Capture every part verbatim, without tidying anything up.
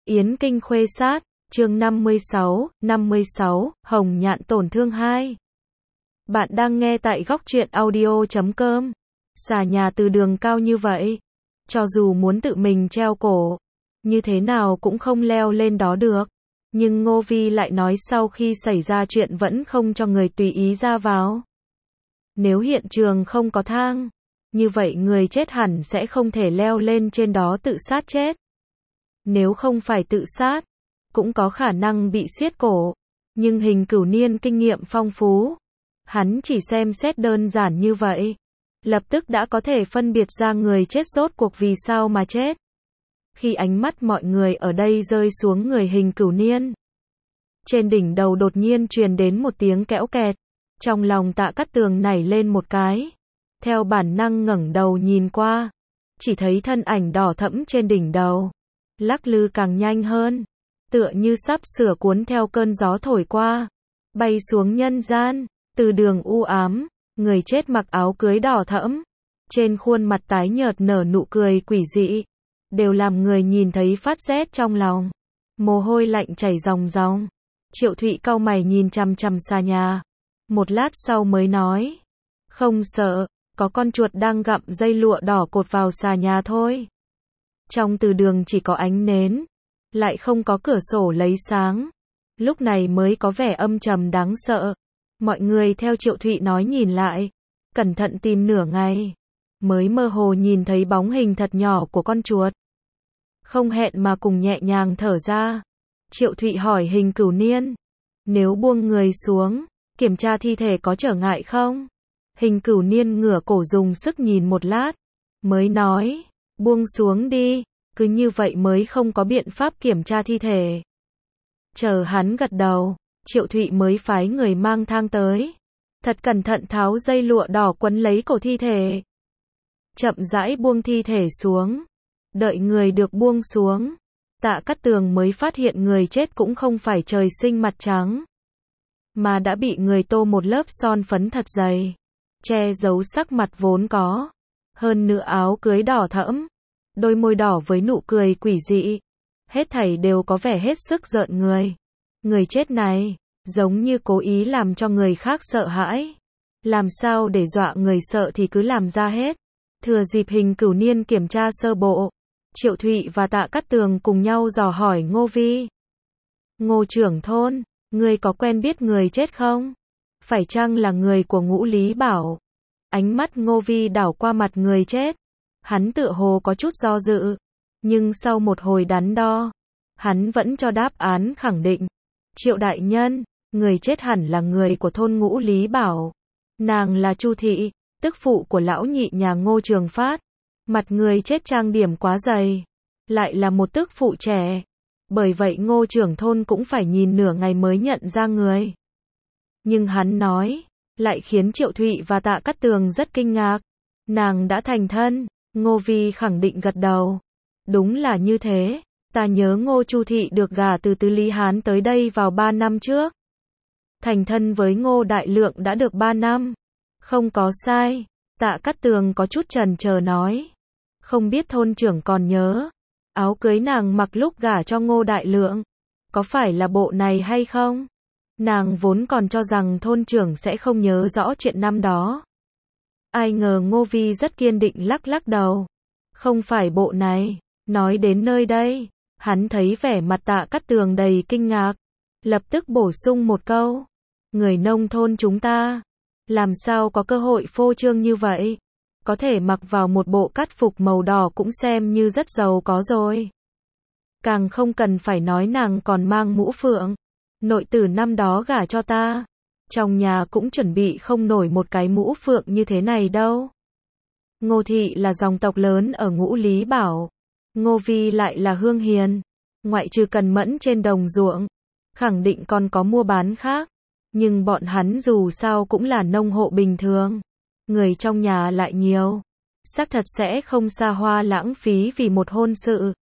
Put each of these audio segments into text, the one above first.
Yến Kinh Khuê Sát, chương năm mươi sáu, năm mươi sáu, Hồng Nhạn tổn thương hai. Bạn đang nghe tại góc truyện audio chấm com. Xà nhà từ đường cao như vậy, cho dù muốn tự mình treo cổ, như thế nào cũng không leo lên đó được. Nhưng Ngô Vi lại nói sau khi xảy ra chuyện vẫn không cho người tùy ý ra vào. Nếu hiện trường không có thang, như vậy người chết hẳn sẽ không thể leo lên trên đó tự sát chết. Nếu không phải tự sát, cũng có khả năng bị siết cổ. Nhưng Hình Cửu Niên kinh nghiệm phong phú. Hắn chỉ xem xét đơn giản như vậy, lập tức đã có thể phân biệt ra người chết rốt cuộc vì sao mà chết. Khi ánh mắt mọi người ở đây rơi xuống người Hình Cửu Niên, trên đỉnh đầu đột nhiên truyền đến một tiếng kẽo kẹt. Trong lòng Tạ Cát Tường nảy lên một cái. Theo bản năng ngẩng đầu nhìn qua, chỉ thấy thân ảnh đỏ thẫm trên đỉnh đầu lắc lư càng nhanh hơn, tựa như sắp sửa cuốn theo cơn gió thổi qua, bay xuống nhân gian. Từ đường u ám, người chết mặc áo cưới đỏ thẫm, trên khuôn mặt tái nhợt nở nụ cười quỷ dị, đều làm người nhìn thấy phát rét trong lòng. Mồ hôi lạnh chảy ròng ròng. Triệu Thụy cau mày nhìn chằm chằm xà nhà, một lát sau mới nói, không sợ, có con chuột đang gặm dây lụa đỏ cột vào xà nhà thôi. Trong từ đường chỉ có ánh nến, lại không có cửa sổ lấy sáng, lúc này mới có vẻ âm trầm đáng sợ. Mọi người theo Triệu Thụy nói nhìn lại, cẩn thận tìm nửa ngày, mới mơ hồ nhìn thấy bóng hình thật nhỏ của con chuột. Không hẹn mà cùng nhẹ nhàng thở ra. Triệu Thụy hỏi Hình Cửu Niên, nếu buông người xuống, kiểm tra thi thể có trở ngại không? Hình Cửu Niên ngửa cổ dùng sức nhìn một lát, mới nói, buông xuống đi, cứ như vậy mới không có biện pháp kiểm tra thi thể. Chờ hắn gật đầu, Triệu Thụy mới phái người mang thang tới, thật cẩn thận tháo dây lụa đỏ quấn lấy cổ thi thể. Chậm rãi buông thi thể xuống, đợi người được buông xuống, Tạ Cát Tường mới phát hiện người chết cũng không phải trời sinh mặt trắng, mà đã bị người tô một lớp son phấn thật dày, che giấu sắc mặt vốn có. Hơn nữa áo cưới đỏ thẫm, đôi môi đỏ với nụ cười quỷ dị, hết thảy đều có vẻ hết sức rợn người. Người chết này, giống như cố ý làm cho người khác sợ hãi. Làm sao để dọa người sợ thì cứ làm ra hết. Thừa dịp Hình Cửu Niên kiểm tra sơ bộ, Triệu Thụy và Tạ Cát Tường cùng nhau dò hỏi Ngô Vi. Ngô trưởng thôn, ngươi có quen biết người chết không? Phải chăng là người của Ngũ Lý Bảo? Ánh mắt Ngô Vi đảo qua mặt người chết. Hắn tựa hồ có chút do dự, nhưng sau một hồi đắn đo, hắn vẫn cho đáp án khẳng định. Triệu đại nhân, người chết hẳn là người của thôn Ngũ Lý Bảo. Nàng là Chu Thị, tức phụ của lão nhị nhà Ngô Trường Phát. Mặt người chết trang điểm quá dày, lại là một tức phụ trẻ. Bởi vậy Ngô trưởng thôn cũng phải nhìn nửa ngày mới nhận ra người. Nhưng hắn nói, lại khiến Triệu Thụy và Tạ Cát Tường rất kinh ngạc. Nàng đã thành thân. Ngô Vi khẳng định gật đầu. Đúng là như thế. Ta nhớ Ngô Chu Thị được gả từ Tứ Lý Hán tới đây vào ba năm trước. Thành thân với Ngô Đại Lượng đã được ba năm. Không có sai. Tạ Cát Tường có chút chần chờ nói. Không biết thôn trưởng còn nhớ, áo cưới nàng mặc lúc gả cho Ngô Đại Lượng, có phải là bộ này hay không? Nàng vốn còn cho rằng thôn trưởng sẽ không nhớ rõ chuyện năm đó. Ai ngờ Ngô Vi rất kiên định lắc lắc đầu. Không phải bộ này. Nói đến nơi đây, hắn thấy vẻ mặt Tạ Cát Tường đầy kinh ngạc, lập tức bổ sung một câu. Người nông thôn chúng ta, làm sao có cơ hội phô trương như vậy? Có thể mặc vào một bộ cát phục màu đỏ cũng xem như rất giàu có rồi. Càng không cần phải nói nàng còn mang mũ phượng. Nội tử năm đó gả cho ta, trong nhà cũng chuẩn bị không nổi một cái mũ phượng như thế này đâu. Ngô Thị là dòng tộc lớn ở Ngũ Lý Bảo. Ngô Vi lại là hương hiền. Ngoại trừ cần mẫn trên đồng ruộng, khẳng định còn có mua bán khác. Nhưng bọn hắn dù sao cũng là nông hộ bình thường. Người trong nhà lại nhiều. Xác thật sẽ không xa hoa lãng phí vì một hôn sự.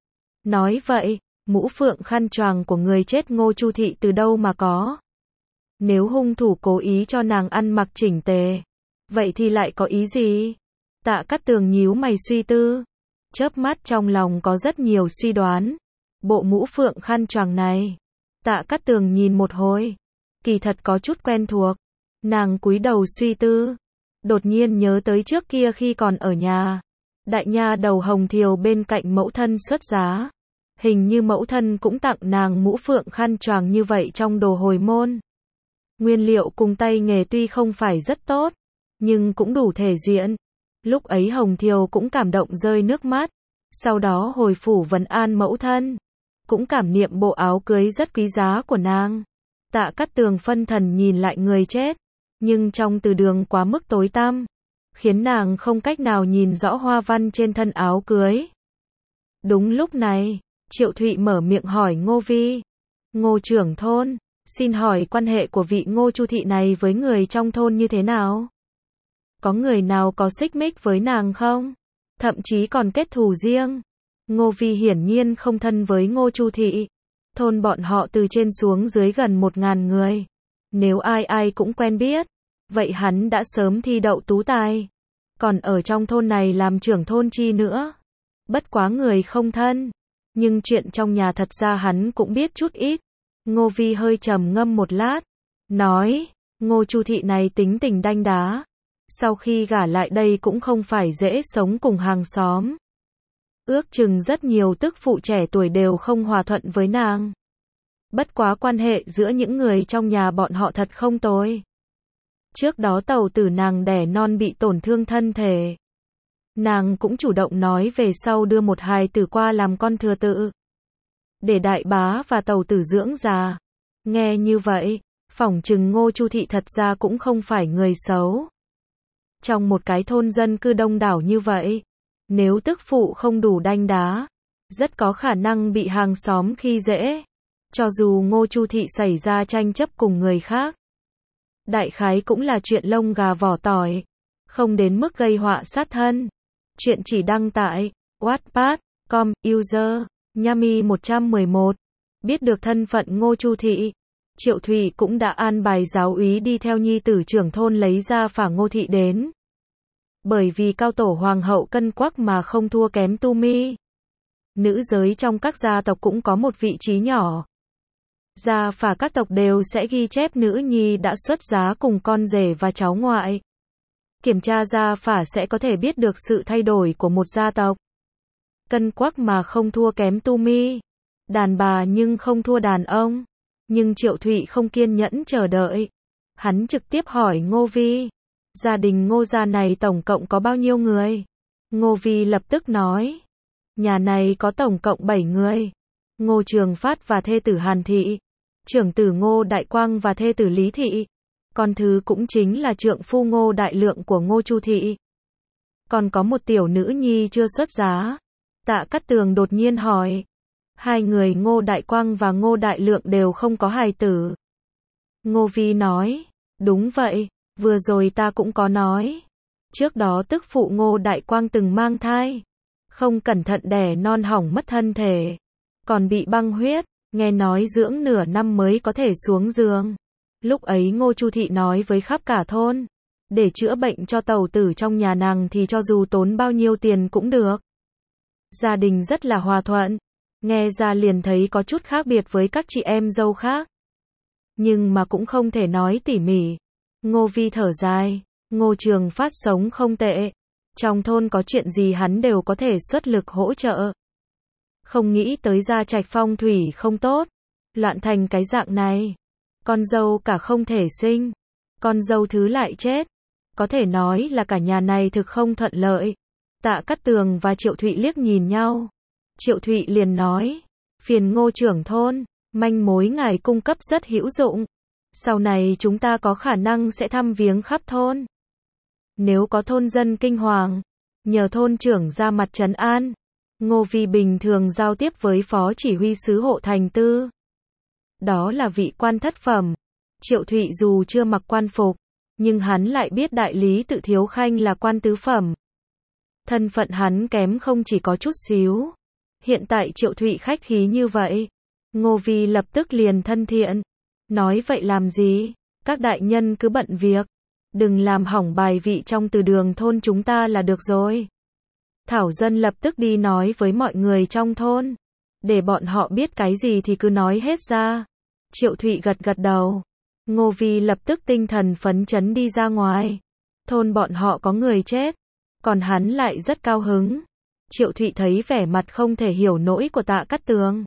Nói vậy, mũ phượng khăn choàng của người chết Ngô Chu Thị từ đâu mà có? Nếu hung thủ cố ý cho nàng ăn mặc chỉnh tề, vậy thì lại có ý gì? Tạ Cát Tường nhíu mày suy tư, chớp mắt trong lòng có rất nhiều suy đoán. bộ mũ phượng khăn choàng này. Tạ Cát Tường nhìn một hồi, kỳ thật có chút quen thuộc. Nàng cúi đầu suy tư, đột nhiên nhớ tới trước kia khi còn ở nhà. Đại nha đầu Hồng Thiều bên cạnh mẫu thân xuất giá. Hình như mẫu thân cũng tặng nàng mũ phượng khăn choàng như vậy trong đồ hồi môn. Nguyên liệu cùng tay nghề tuy không phải rất tốt, nhưng cũng đủ thể diện. Lúc ấy Hồng Thiều cũng cảm động rơi nước mắt. Sau đó hồi phủ vấn an mẫu thân, cũng cảm niệm bộ áo cưới rất quý giá của nàng. Tạ Cát Tường phân thần nhìn lại người chết, nhưng trong từ đường quá mức tối tăm, khiến nàng không cách nào nhìn rõ hoa văn trên thân áo cưới. Đúng lúc này, Triệu Thụy mở miệng hỏi Ngô Vi. Ngô trưởng thôn, xin hỏi quan hệ của vị Ngô Chu thị này với người trong thôn như thế nào? Có người nào có xích mích với nàng không? Thậm chí còn kết thù riêng. Ngô Vi hiển nhiên không thân với Ngô Chu thị. Thôn bọn họ từ trên xuống dưới gần một ngàn người. Nếu ai ai cũng quen biết, vậy hắn đã sớm thi đậu tú tài. Còn ở trong thôn này làm trưởng thôn chi nữa. Bất quá người không thân. Nhưng chuyện trong nhà thật ra hắn cũng biết chút ít. Ngô Vi hơi trầm ngâm một lát, nói, Ngô Chu thị này tính tình đanh đá. Sau khi gả lại đây cũng không phải dễ sống cùng hàng xóm. Ước chừng rất nhiều tức phụ trẻ tuổi đều không hòa thuận với nàng. Bất quá quan hệ giữa những người trong nhà bọn họ thật không tồi. Trước đó tàu tử nàng đẻ non bị tổn thương thân thể. Nàng cũng chủ động nói về sau đưa một hài tử qua làm con thừa tự. Để đại bá và tàu tử dưỡng già. Nghe như vậy, phỏng chừng Ngô Chu thị thật ra cũng không phải người xấu. Trong một cái thôn dân cư đông đảo như vậy, nếu tức phụ không đủ đanh đá, rất có khả năng bị hàng xóm khi dễ. Cho dù Ngô Chu thị xảy ra tranh chấp cùng người khác, đại khái cũng là chuyện lông gà vỏ tỏi, không đến mức gây họa sát thân. Chuyện chỉ đăng tại wattpad chấm com, user Nhami một trăm mười một. Biết được thân phận Ngô Chu thị, Triệu Thụy cũng đã an bài giáo úy đi theo nhi tử trưởng thôn lấy ra phả Ngô thị đến. Bởi vì cao tổ hoàng hậu cân quắc mà không thua kém Tu Mi. Nữ giới trong các gia tộc cũng có một vị trí nhỏ. Gia phả các tộc đều sẽ ghi chép nữ nhi đã xuất giá cùng con rể và cháu ngoại. Kiểm tra gia phả sẽ có thể biết được sự thay đổi của một gia tộc. Cân quắc mà không thua kém Tu Mi. Đàn bà nhưng không thua đàn ông. Nhưng Triệu Thụy không kiên nhẫn chờ đợi. Hắn trực tiếp hỏi Ngô Vi. Gia đình Ngô gia này tổng cộng có bao nhiêu người? Ngô Vi lập tức nói. Nhà này có tổng cộng bảy người. Ngô Trường Phát và thê tử Hàn Thị. Trưởng tử Ngô Đại Quang và thê tử Lý Thị. Con thứ cũng chính là trượng phu Ngô Đại Lượng của Ngô Chu thị. Còn có một tiểu nữ nhi chưa xuất giá. Tạ Cát Tường đột nhiên hỏi. Hai người Ngô Đại Quang và Ngô Đại Lượng đều không có hài tử. Ngô Vi nói. Đúng vậy, vừa rồi ta cũng có nói. Trước đó tức phụ Ngô Đại Quang từng mang thai. Không cẩn thận đẻ non hỏng mất thân thể. Còn bị băng huyết, nghe nói dưỡng nửa năm mới có thể xuống giường. Lúc ấy Ngô Chu thị nói với khắp cả thôn. Để chữa bệnh cho tàu tử trong nhà nàng thì cho dù tốn bao nhiêu tiền cũng được. Gia đình rất là hòa thuận. Nghe ra liền thấy có chút khác biệt với các chị em dâu khác. Nhưng mà cũng không thể nói tỉ mỉ. Ngô Vi thở dài. Ngô Trường Phát sống không tệ. Trong thôn có chuyện gì hắn đều có thể xuất lực hỗ trợ. Không nghĩ tới gia trạch phong thủy không tốt. Loạn thành cái dạng này. Con dâu cả không thể sinh. Con dâu thứ lại chết. Có thể nói là cả nhà này thực không thuận lợi. Tạ Cát Tường và Triệu Thụy liếc nhìn nhau. Triệu Thụy liền nói. Phiền Ngô trưởng thôn. Manh mối ngài cung cấp rất hữu dụng. Sau này chúng ta có khả năng sẽ thăm viếng khắp thôn. Nếu có thôn dân kinh hoàng, nhờ thôn trưởng ra mặt trấn an. Ngô Vi bình thường giao tiếp với phó chỉ huy sứ hộ thành tư. Đó là vị quan thất phẩm. Triệu Thụy dù chưa mặc quan phục, nhưng hắn lại biết đại lý Tự Thiếu Khanh là quan tứ phẩm. Thân phận hắn kém không chỉ có chút xíu. Hiện tại Triệu Thụy khách khí như vậy. Ngô Vi lập tức liền thân thiện. Nói vậy làm gì? Các đại nhân cứ bận việc. Đừng làm hỏng bài vị trong từ đường thôn chúng ta là được rồi. Thảo Dân lập tức đi nói với mọi người trong thôn. Để bọn họ biết cái gì thì cứ nói hết ra. Triệu Thụy gật gật đầu. Ngô Vi lập tức tinh thần phấn chấn đi ra ngoài. Thôn bọn họ có người chết. Còn hắn lại rất cao hứng. Triệu Thụy thấy vẻ mặt không thể hiểu nổi của Tạ Cát Tường.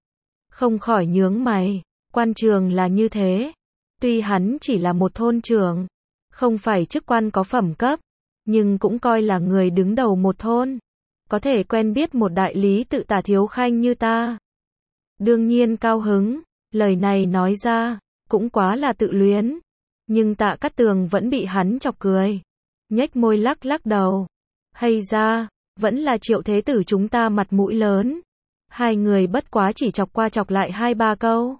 Không khỏi nhướng mày. Quan trường là như thế. Tuy hắn chỉ là một thôn trưởng. Không phải chức quan có phẩm cấp. Nhưng cũng coi là người đứng đầu một thôn. Có thể quen biết một đại lý tự Tả Thiếu Khanh như ta. Đương nhiên cao hứng. Lời này nói ra. Cũng quá là tự luyến. Nhưng Tạ Cát Tường vẫn bị hắn chọc cười. Nhếch môi lắc lắc đầu. Hay ra. Vẫn là Triệu thế tử chúng ta mặt mũi lớn. Hai người bất quá chỉ chọc qua chọc lại hai ba câu.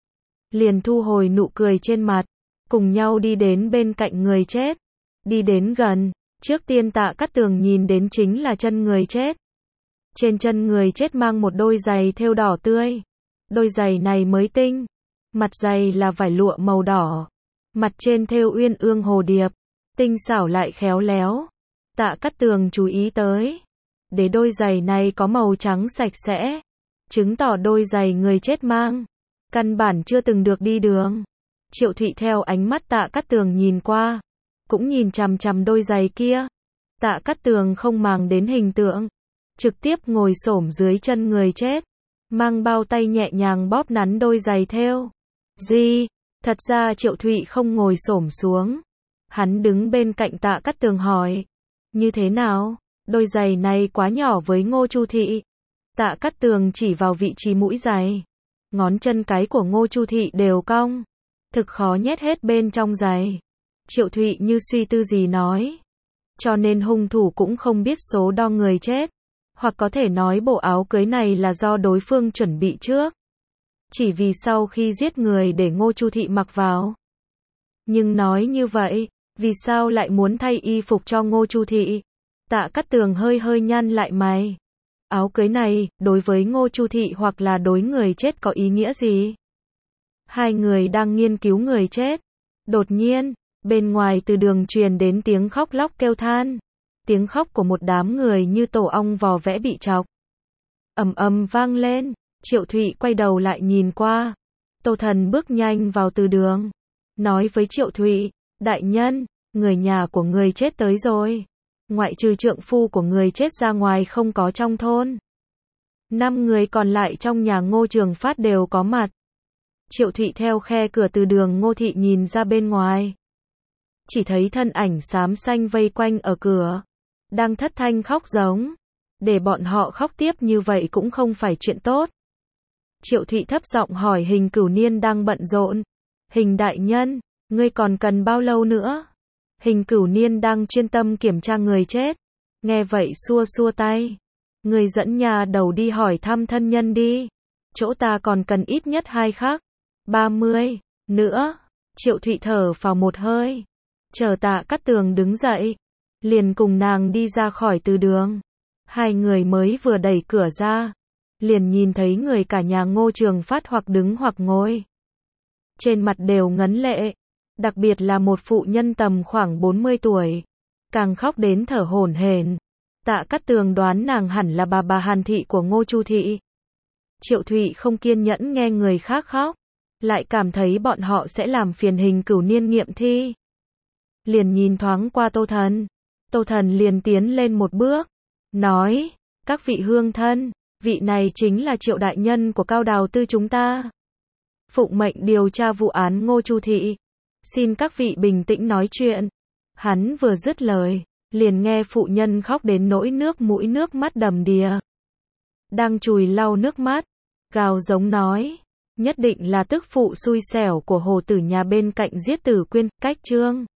Liền thu hồi nụ cười trên mặt. Cùng nhau đi đến bên cạnh người chết. Đi đến gần. Trước tiên Tạ Cát Tường nhìn đến chính là chân người chết. Trên chân người chết mang một đôi giày thêu đỏ tươi. Đôi giày này mới tinh. Mặt giày là vải lụa màu đỏ. Mặt trên thêu uyên ương hồ điệp. Tinh xảo lại khéo léo. Tạ Cát Tường chú ý tới. Để đôi giày này có màu trắng sạch sẽ. Chứng tỏ đôi giày người chết mang. Căn bản chưa từng được đi đường. Triệu Thụy theo ánh mắt Tạ Cát Tường nhìn qua. Cũng nhìn chằm chằm đôi giày kia. Tạ Cát Tường không màng đến hình tượng. Trực tiếp ngồi xổm dưới chân người chết. Mang bao tay nhẹ nhàng bóp nắn đôi giày thêu. Gì? Thật ra Triệu Thụy không ngồi xổm xuống. Hắn đứng bên cạnh Tạ Cát Tường hỏi. Như thế nào? Đôi giày này quá nhỏ với Ngô Chu Thị. Tạ Cát Tường chỉ vào vị trí mũi giày. Ngón chân cái của Ngô Chu Thị đều cong. Thực khó nhét hết bên trong giày. Triệu Thụy như suy tư gì nói. Cho nên hung thủ cũng không biết số đo người chết. Hoặc có thể nói bộ áo cưới này là do đối phương chuẩn bị trước. Chỉ vì sau khi giết người để Ngô Chu Thị mặc vào. Nhưng nói như vậy, vì sao lại muốn thay y phục cho Ngô Chu Thị? Tạ Cát Tường hơi hơi nhăn lại mày. Áo cưới này, đối với Ngô Chu Thị hoặc là đối người chết có ý nghĩa gì? Hai người đang nghiên cứu người chết. Đột nhiên, bên ngoài từ đường truyền đến tiếng khóc lóc kêu than. Tiếng khóc của một đám người như tổ ong vò vẽ bị chọc. Ầm ầm vang lên. Triệu Thụy quay đầu lại nhìn qua. Tô Thần bước nhanh vào từ đường. Nói với Triệu Thụy, đại nhân, người nhà của người chết tới rồi. Ngoại trừ trượng phu của người chết ra ngoài không có trong thôn. Năm người còn lại trong nhà Ngô Trường Phát đều có mặt. Triệu Thụy theo khe cửa từ đường Ngô Thị nhìn ra bên ngoài. Chỉ thấy thân ảnh xám xanh vây quanh ở cửa. Đang thất thanh khóc giống. Để bọn họ khóc tiếp như vậy cũng không phải chuyện tốt. Triệu Thụy thấp giọng hỏi Hình Cửu Niên đang bận rộn. Hình đại nhân, ngươi còn cần bao lâu nữa? Hình Cửu Niên đang chuyên tâm kiểm tra người chết. Nghe vậy xua xua tay. Ngươi dẫn nhà đầu đi hỏi thăm thân nhân đi. Chỗ ta còn cần ít nhất hai khắc. ba mươi. Nữa. Triệu Thụy thở phào một hơi. Chờ Tạ Cát Tường đứng dậy. Liền cùng nàng đi ra khỏi từ đường. Hai người mới vừa đẩy cửa ra. Liền nhìn thấy người cả nhà Ngô Trường Phát hoặc đứng hoặc ngồi. Trên mặt đều ngấn lệ. Đặc biệt là một phụ nhân tầm khoảng bốn mươi tuổi. Càng khóc đến thở hổn hển. Tạ Cát Tường đoán nàng hẳn là bà bà Hàn Thị của Ngô Chu Thị. Triệu Thụy không kiên nhẫn nghe người khác khóc. Lại cảm thấy bọn họ sẽ làm phiền Hình Cửu Niên nghiệm thi. Liền nhìn thoáng qua Tô Thần. Tô Thần liền tiến lên một bước. Nói, các vị hương thân, vị này chính là Triệu đại nhân của Cao Đào Tư chúng ta. Phụng mệnh điều tra vụ án Ngô Chu Thị. Xin các vị bình tĩnh nói chuyện. Hắn vừa dứt lời, liền nghe phụ nhân khóc đến nỗi nước mũi nước mắt đầm đìa. Đang chùi lau nước mắt, gào giống nói, nhất định là tức phụ xui xẻo của hồ tử nhà bên cạnh giết Tử Quyên, cách chương.